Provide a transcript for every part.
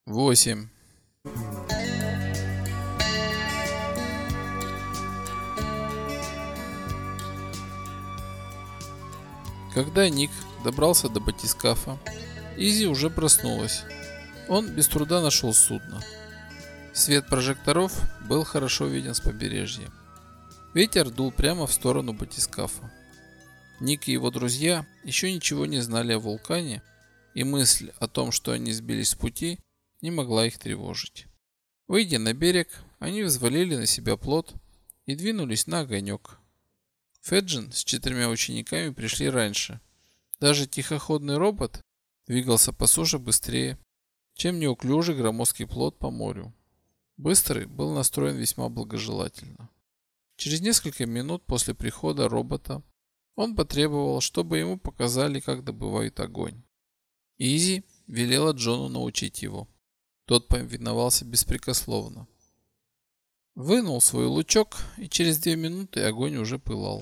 8. Когда Ник добрался до батискафа, Изи уже проснулась. Он без труда нашел судно. Свет прожекторов был хорошо виден с побережья. Ветер дул прямо в сторону батискафа. Ник и его друзья еще ничего не знали о вулкане, и мысль о том, что они сбились с пути, не могла их тревожить. Выйдя на берег, они взвалили на себя плот и двинулись на огонек. Феджин с 4 учениками пришли раньше. Даже тихоходный робот двигался по суше быстрее, чем неуклюжий громоздкий плот по морю. Быстрый был настроен весьма благожелательно. Через несколько минут после прихода робота он потребовал, чтобы ему показали, как добывают огонь. Изи велела Джону научить его. Тот повиновался беспрекословно. Вынул свой лучок, и через 2 минуты огонь уже пылал.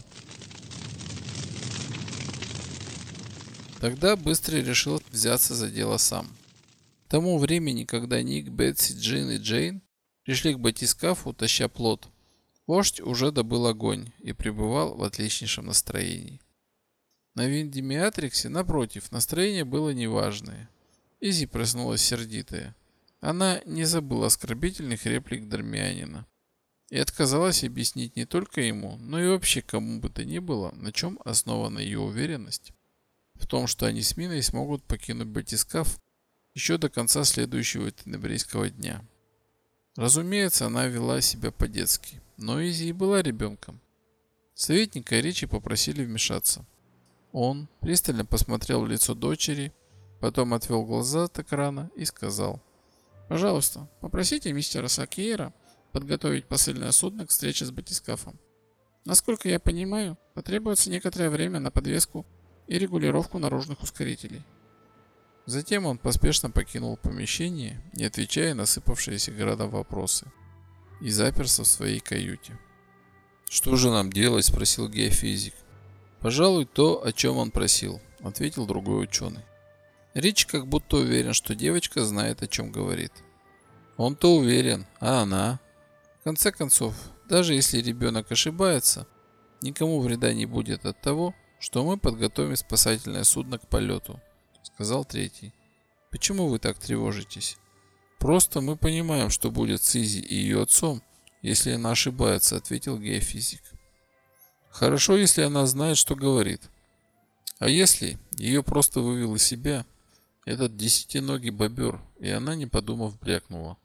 Тогда Быстрый решил взяться за дело сам. К тому времени, когда Ник, Бетси, Джин и Джейн пришли к батискафу, таща плот, вождь уже добыл огонь и пребывал в отличнейшем настроении. На Виндимиатриксе, напротив, настроение было неважное. Изи проснулась сердитая. Она не забыла оскорбительных реплик Дармианина и отказалась объяснить не только ему, но и вообще кому бы то ни было, на чем основана ее уверенность в том, что они с Миной смогут покинуть батискаф еще до конца следующего тенебрейского дня. Разумеется, она вела себя по-детски, но Изи и была ребенком. Советника Ричи попросили вмешаться. Он пристально посмотрел в лицо дочери, потом отвел глаза от экрана и сказал: «Пожалуйста, попросите мистера Сакиера подготовить посыльное судно к встрече с батискафом. Насколько я понимаю, потребуется некоторое время на подвеску и регулировку наружных ускорителей». Затем он поспешно покинул помещение, не отвечая на сыпавшиеся градом вопросы, и заперся в своей каюте. «Что же нам делать?» – спросил геофизик. «Пожалуй, то, о чем он просил», – ответил другой ученый. Рич как будто уверен, что девочка знает, о чем говорит. Он-то уверен, а она? В конце концов, даже если ребенок ошибается, никому вреда не будет от того, что мы подготовим спасательное судно к полету, сказал третий. Почему вы так тревожитесь? Просто мы понимаем, что будет с Изи и ее отцом, если она ошибается, ответил геофизик. Хорошо, если она знает, что говорит. А если ее просто вывел из себя этот десятиногий бобер, и она, не подумав, брякнула.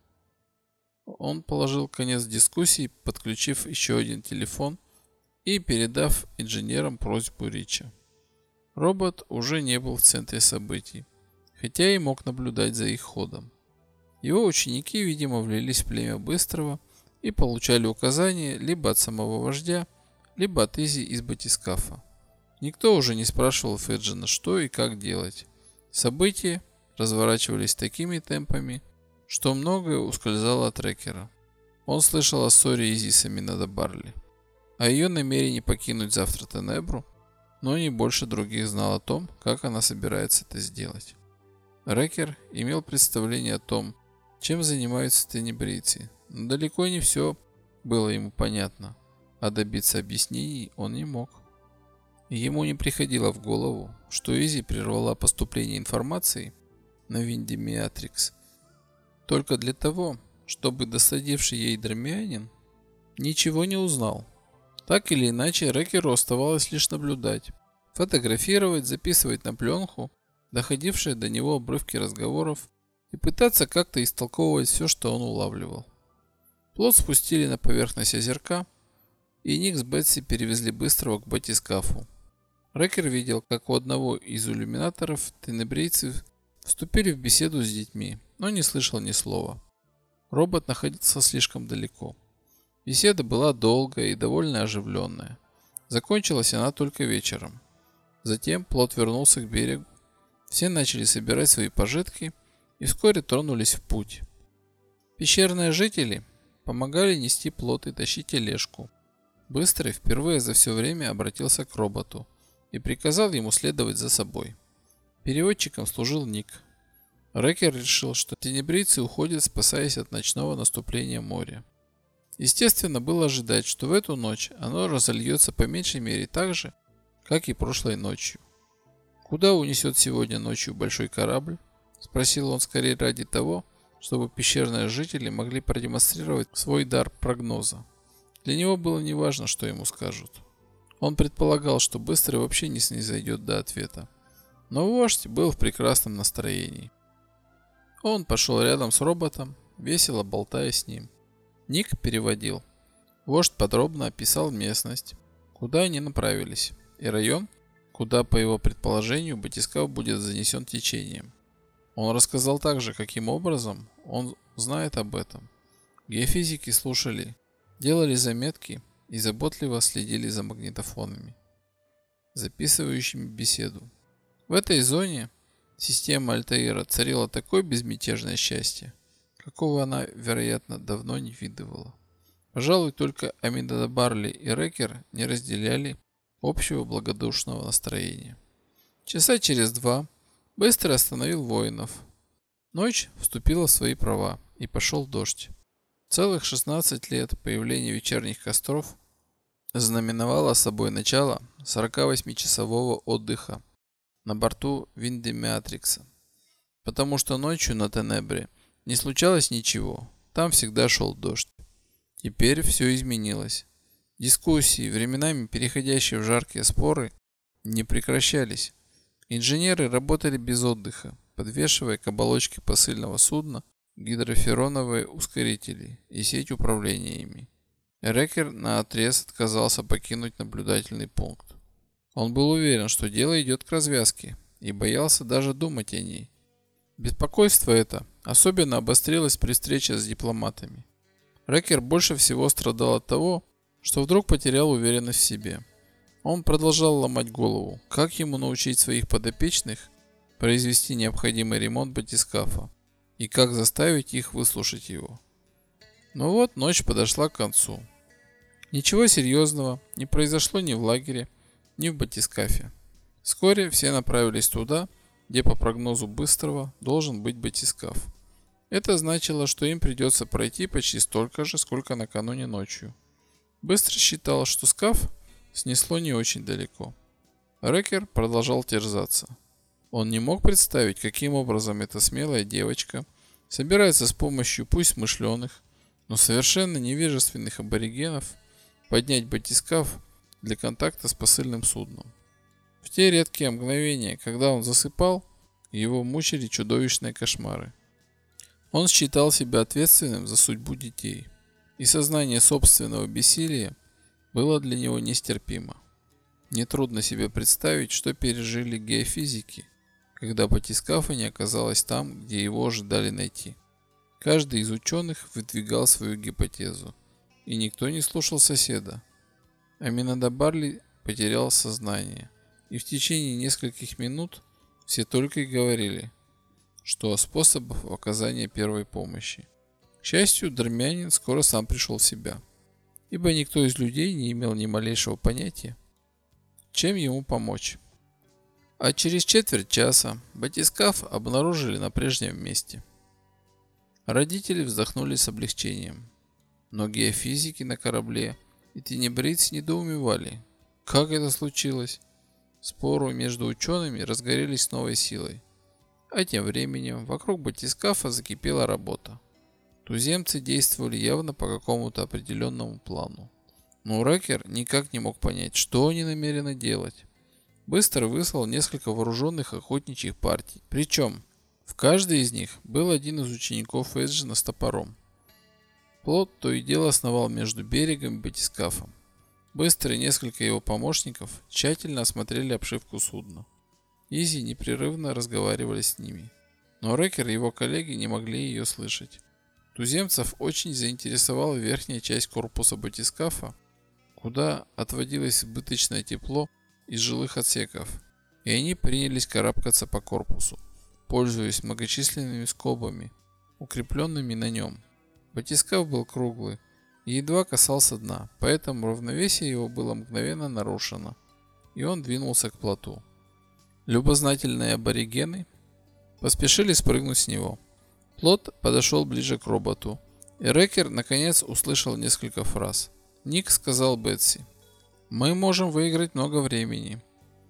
Он положил конец дискуссии, подключив еще один телефон и передав инженерам просьбу Рича. Робот уже не был в центре событий, хотя и мог наблюдать за их ходом. Его ученики, видимо, влились в племя Быстрого и получали указания либо от самого вождя, либо от Изи из батискафа. Никто уже не спрашивал Феджина, что и как делать. События разворачивались такими темпами, что многое ускользало от Рекера. Он слышал о ссоре Изи с Аминадо Барли, о ее намерении покинуть завтра Тенебру, но не больше других знал о том, как она собирается это сделать. Рекер имел представление о том, чем занимаются тенебрийцы, но далеко не все было ему понятно, а добиться объяснений он не мог. Ему не приходило в голову, что Изи прервала поступление информации на Виндимиатрикс только для того, чтобы досадивший ей Дармианин ничего не узнал. Так или иначе, Рекеру оставалось лишь наблюдать, фотографировать, записывать на пленку доходившие до него обрывки разговоров и пытаться как-то истолковывать все, что он улавливал. Плот спустили на поверхность озерка, и Ник с Бетси перевезли Быстрого к батискафу. Рекер видел, как у одного из иллюминаторов тенебрейцы вступили в беседу с детьми, но не слышал ни слова. Робот находился слишком далеко. Беседа была долгая и довольно оживленная. Закончилась она только вечером. Затем плот вернулся к берегу. Все начали собирать свои пожитки и вскоре тронулись в путь. Пещерные жители помогали нести плот и тащить тележку. Быстрый впервые за все время обратился к роботу и приказал ему следовать за собой. Переводчиком служил Ник. Рекер решил, что тенебрийцы уходят, спасаясь от ночного наступления моря. Естественно, было ожидать, что в эту ночь оно разольется по меньшей мере так же, как и прошлой ночью. «Куда унесет сегодня ночью большой корабль?» – спросил он скорее ради того, чтобы пещерные жители могли продемонстрировать свой дар прогноза. Для него было неважно, что ему скажут. Он предполагал, что Быстрый вообще не снизойдет до ответа. Но вождь был в прекрасном настроении. Он пошел рядом с роботом, весело болтая с ним. Ник переводил. Вождь подробно описал местность, куда они направились, и район, куда, по его предположению, батискаф будет занесен течением. Он рассказал также, каким образом он знает об этом. Геофизики слушали, делали заметки и заботливо следили за магнитофонами, записывающими беседу. В этой зоне система Альтаира царила такое безмятежное счастье, какого она, вероятно, давно не видывала. Пожалуй, только Аминадабарли и Рекер не разделяли общего благодушного настроения. Часа через 2 Быстрый остановил воинов. Ночь вступила в свои права, и пошел дождь. Целых 16 лет появления вечерних костров знаменовало собой начало 48-часового отдыха на борту Виндемиатрикса. Потому что ночью на Тенебре не случалось ничего, там всегда шел дождь. Теперь все изменилось. Дискуссии, временами переходящие в жаркие споры, не прекращались. Инженеры работали без отдыха, подвешивая к оболочке посыльного судна гидрофероновые ускорители и сеть управления ими. Рекер наотрез отказался покинуть наблюдательный пункт. Он был уверен, что дело идет к развязке, и боялся даже думать о ней. Беспокойство это особенно обострилось при встрече с дипломатами. Рекер больше всего страдал от того, что вдруг потерял уверенность в себе. Он продолжал ломать голову, как ему научить своих подопечных произвести необходимый ремонт батискафа и как заставить их выслушать его. Но вот ночь подошла к концу. Ничего серьезного не произошло ни в лагере, ни в батискафе. Вскоре все направились туда, где по прогнозу Быстрого должен быть батискаф. Это значило, что им придется пройти почти столько же, сколько накануне ночью. Быстрый считал, что скаф снесло не очень далеко. Рекер продолжал терзаться. Он не мог представить, каким образом эта смелая девочка собирается с помощью пусть смышленых, но совершенно невежественных аборигенов поднять батискаф для контакта с посыльным судном. В те редкие мгновения, когда он засыпал, его мучили чудовищные кошмары. Он считал себя ответственным за судьбу детей, и сознание собственного бессилия было для него нестерпимо. Нетрудно себе представить, что пережили геофизики, когда батискафа не оказалось там, где его ожидали найти. Каждый из ученых выдвигал свою гипотезу, и никто не слушал соседа. Аминадабарли потерял сознание, и в течение нескольких минут все только и говорили, что о способах оказания первой помощи. К счастью, Дармянин скоро сам пришел в себя, ибо никто из людей не имел ни малейшего понятия, чем ему помочь. А через четверть часа батискаф обнаружили на прежнем месте. Родители вздохнули с облегчением, но геофизики на корабле и тенебрийцы недоумевали, как это случилось. Споры между учеными разгорелись с новой силой. А тем временем вокруг батискафа закипела работа. Туземцы действовали явно по какому-то определенному плану. Но Рекер никак не мог понять, что они намерены делать. Быстро выслал несколько вооруженных охотничьих партий. Причем в каждой из них был один из учеников Эджина с топором. Плот то и дело сновал между берегом и батискафом. Быстро и несколько его помощников тщательно осмотрели обшивку судна. Изи непрерывно разговаривали с ними, но Рекер и его коллеги не могли ее слышать. Туземцев очень заинтересовала верхняя часть корпуса батискафа, куда отводилось избыточное тепло из жилых отсеков, и они принялись карабкаться по корпусу, пользуясь многочисленными скобами, укрепленными на нем. Батискаф был круглый и едва касался дна, поэтому равновесие его было мгновенно нарушено, и он двинулся к плоту. Любознательные аборигены поспешили спрыгнуть с него. Плот подошел ближе к роботу, и Рекер наконец услышал несколько фраз. Ник сказал Бетси: «Мы можем выиграть много времени.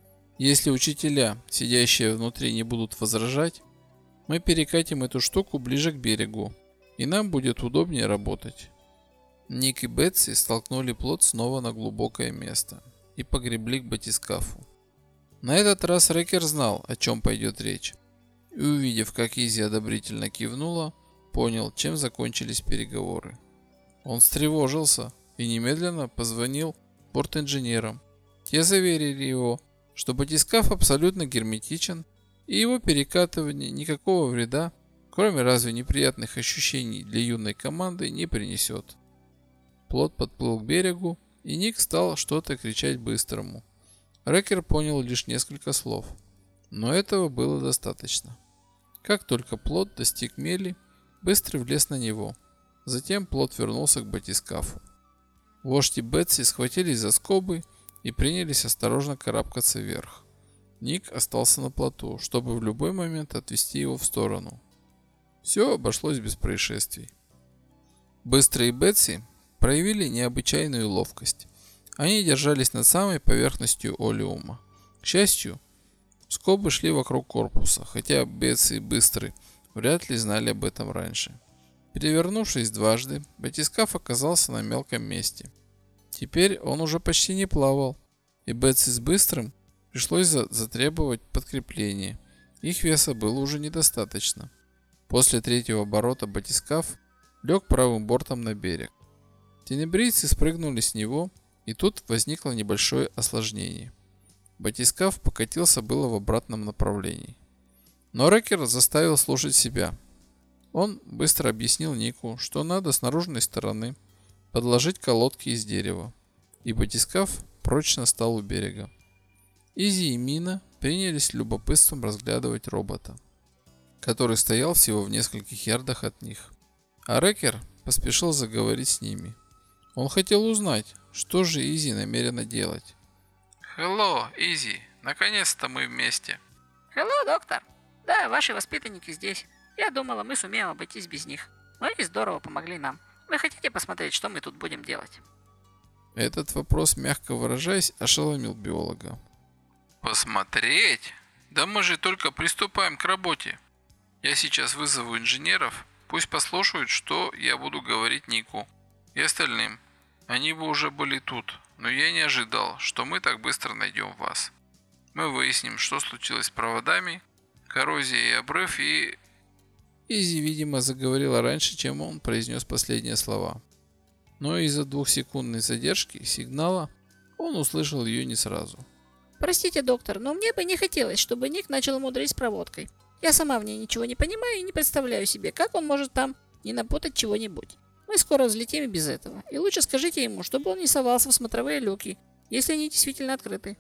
Если учителя, сидящие внутри, не будут возражать, мы перекатим эту штуку ближе к берегу, и нам будет удобнее работать». Ник и Бетси столкнули плот снова на глубокое место и погребли к батискафу. На этот раз Рекер знал, о чем пойдет речь, и, увидев, как Изи одобрительно кивнула, понял, чем закончились переговоры. Он встревожился и немедленно позвонил бортинженерам. Те заверили его, что батискаф абсолютно герметичен, и его перекатывание никакого вреда, кроме разве неприятных ощущений для юной команды, не принесет. Плот подплыл к берегу, и Ник стал что-то кричать быстрому. Рекер понял лишь несколько слов, но этого было достаточно. Как только плот достиг мели, Быстрый влез на него. Затем плот вернулся к батискафу. Вождь и Бетси схватились за скобы и принялись осторожно карабкаться вверх. Ник остался на плоту, чтобы в любой момент отвести его в сторону. Все обошлось без происшествий. Быстрый и Бетси проявили необычайную ловкость. Они держались над самой поверхностью олеума. К счастью, скобы шли вокруг корпуса, хотя Бетси и Быстрый вряд ли знали об этом раньше. Перевернувшись дважды, батискаф оказался на мелком месте. Теперь он уже почти не плавал, и Бетси с Быстрым пришлось затребовать подкрепление. Их веса было уже недостаточно. После третьего оборота батискаф лег правым бортом на берег. Тенебрийцы спрыгнули с него, и тут возникло небольшое осложнение. Батискаф покатился было в обратном направлении. Но Рекер заставил слушать себя. Он быстро объяснил Нику, что надо с наружной стороны подложить колодки из дерева, и батискаф прочно стал у берега. Изи и Мина принялись с любопытством разглядывать робота, который стоял всего в нескольких ярдах от них. А Рекер поспешил заговорить с ними. Он хотел узнать, что же Изи намерена делать. Hello, Изи. Наконец-то мы вместе. Hello, доктор. Да, ваши воспитанники здесь. Я думала, мы сумеем обойтись без них. Но они здорово помогли нам. Вы хотите посмотреть, что мы тут будем делать? Этот вопрос, мягко выражаясь, ошеломил биолога. Посмотреть? Да мы же только приступаем к работе. Я сейчас вызову инженеров. Пусть послушают, что я буду говорить Нику и остальным. Они бы уже были тут, но я не ожидал, что мы так быстро найдем вас. Мы выясним, что случилось с проводами, коррозией и обрыв и... Изи, видимо, заговорила раньше, чем он произнес последние слова. Но из-за двухсекундной задержки сигнала он услышал ее не сразу. Простите, доктор, но мне бы не хотелось, чтобы Ник начал мудрить с проводкой. Я сама в ней ничего не понимаю и не представляю себе, как он может там не напутать чего-нибудь. Мы скоро взлетим и без этого. И лучше скажите ему, чтобы он не совался в смотровые люки, если они действительно открыты.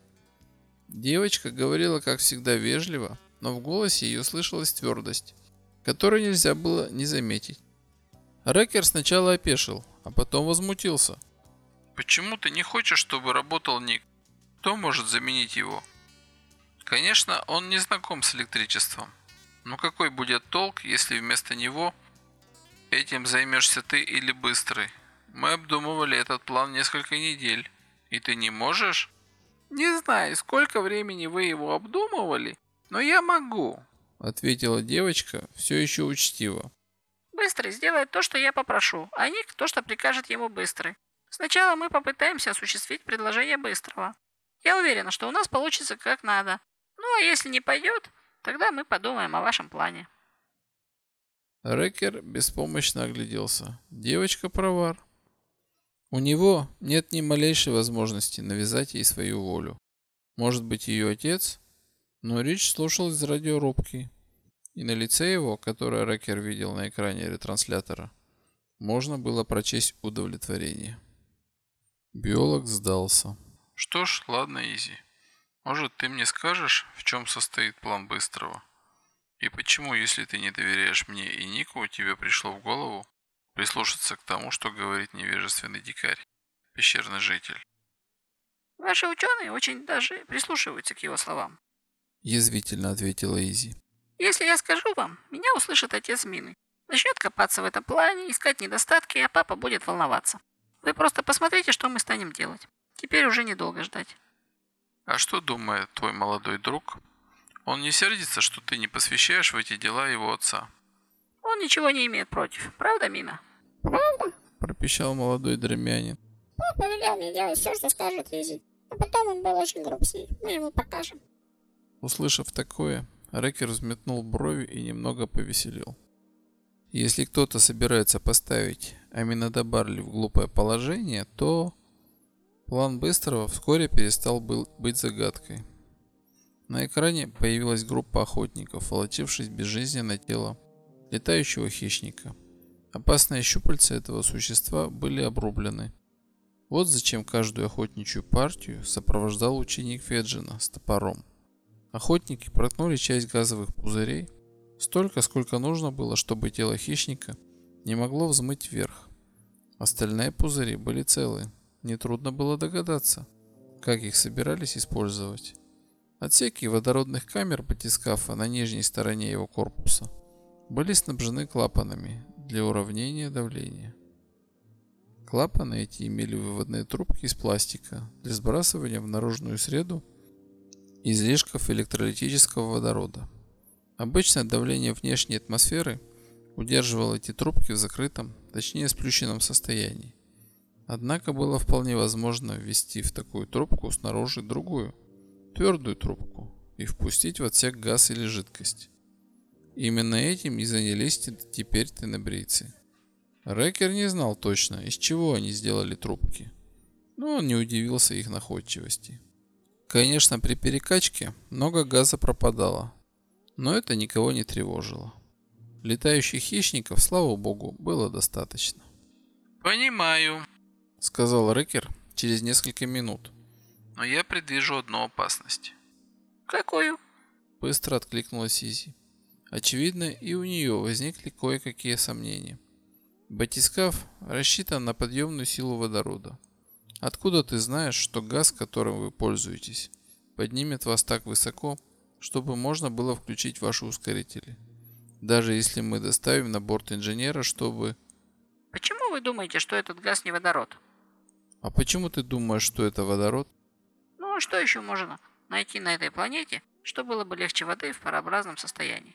Девочка говорила, как всегда, вежливо, но в голосе ее слышалась твердость, которую нельзя было не заметить. Рекер сначала опешил, а потом возмутился. Почему ты не хочешь, чтобы работал Ник? Кто может заменить его? Конечно, он не знаком с электричеством. Но какой будет толк, если вместо него этим займешься ты или Быстрый? Мы обдумывали этот план несколько недель. И ты не можешь? Не знаю, сколько времени вы его обдумывали, но я могу, ответила девочка все еще учтиво. Быстрый сделает то, что я попрошу, а Ник то, что прикажет ему Быстрый. Сначала мы попытаемся осуществить предложение Быстрого. Я уверена, что у нас получится как надо. Ну а если не пойдет, тогда мы подумаем о вашем плане. Рекер беспомощно огляделся. Девочка права. У него нет ни малейшей возможности навязать ей свою волю. Может быть, ее отец? Но речь слушалась из радиорубки. И на лице его, которое Рекер видел на экране ретранслятора, можно было прочесть удовлетворение. Биолог сдался. Что ж, ладно, Изи. Может, ты мне скажешь, в чем состоит план Быстрого? И почему, если ты не доверяешь мне и Нику, тебе пришло в голову прислушаться к тому, что говорит невежественный дикарь, пещерный житель? Ваши ученые очень даже прислушиваются к его словам. Язвительно ответила Изи. Если я скажу вам, меня услышит отец Мины. Начнет копаться в этом плане, искать недостатки, а папа будет волноваться. Вы просто посмотрите, что мы станем делать. Теперь уже недолго ждать. А что думает твой молодой друг? Он не сердится, что ты не посвящаешь в эти дела его отца? Он ничего не имеет против. Правда, Мина? Правда? Пропищал молодой дремянин. Папа велел мне делать все, что скажет Изи. А потом он был очень груб с ней. Мы ему покажем. Услышав такое, Рекер взметнул брови и немного повеселел. Если кто-то собирается поставить Аминада Барли в глупое положение, то план Быстрого вскоре перестал быть загадкой. На экране появилась группа охотников, волочившись безжизненное тело летающего хищника. Опасные щупальца этого существа были обрублены. Вот зачем каждую охотничью партию сопровождал ученик Феджина с топором. Охотники проткнули часть газовых пузырей, столько, сколько нужно было, чтобы тело хищника не могло взмыть вверх. Остальные пузыри были целы. Нетрудно было догадаться, как их собирались использовать. Отсеки водородных камер батискафа на нижней стороне его корпуса были снабжены клапанами для уравнения давления. Клапаны эти имели выводные трубки из пластика для сбрасывания в наружную среду излишков электролитического водорода. Обычное давление внешней атмосферы удерживало эти трубки в закрытом, точнее сплющенном состоянии. Однако было вполне возможно ввести в такую трубку снаружи другую, твердую трубку и впустить в отсек газ или жидкость. Именно этим и занялись теперь тенебрийцы. Рекер не знал точно, из чего они сделали трубки, но он не удивился их находчивости. Конечно, при перекачке много газа пропадало, но это никого не тревожило. Летающих хищников, слава богу, было достаточно. Понимаю, Сказал Рекер через несколько минут. но я предвижу одну опасность. Какую? Быстро откликнулась Изи. Очевидно, и у нее возникли кое-какие сомнения. Батискаф рассчитан на подъемную силу водорода. Откуда ты знаешь, что газ, которым вы пользуетесь, поднимет вас так высоко, чтобы можно было включить ваши ускорители? Даже если мы доставим на борт инженера, чтобы... Почему вы думаете, что этот газ не водород? А почему ты думаешь, что это водород? Ну а что еще можно найти на этой планете, что было бы легче воды в парообразном состоянии?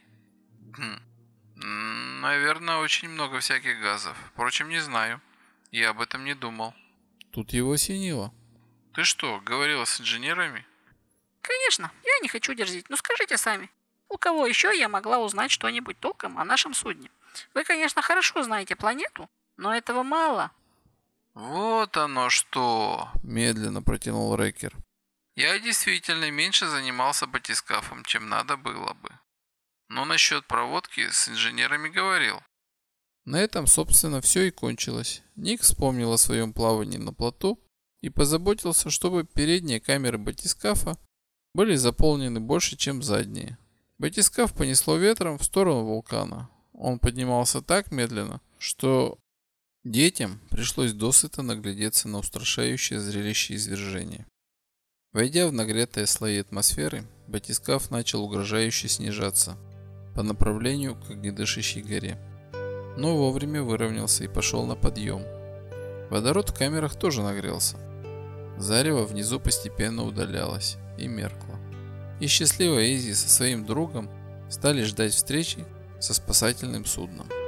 Наверное, очень много всяких газов. Впрочем, не знаю. Я об этом не думал. Тут его осенило. Ты что, говорила с инженерами? Конечно, я не хочу дерзить, но скажите сами. У кого еще я могла узнать что-нибудь толком о нашем судне? Вы, конечно, хорошо знаете планету, но этого мало. Вот оно что. Медленно протянул Рекер. Я действительно меньше занимался батискафом, чем надо было бы. Но насчет проводки с инженерами говорил. На этом, собственно, все и кончилось. Ник вспомнил о своем плавании на плоту и позаботился, чтобы передние камеры батискафа были заполнены больше, чем задние. Батискаф понесло ветром в сторону вулкана. Он поднимался так медленно, что детям пришлось досыта наглядеться на устрашающее зрелище извержения. Войдя в нагретые слои атмосферы, батискаф начал угрожающе снижаться по направлению к огнедышащей горе. Но вовремя выровнялся и пошел на подъем. Водород в камерах тоже нагрелся. Зарево внизу постепенно удалялось и меркло. И счастливая Изи со своим другом стали ждать встречи со спасательным судном.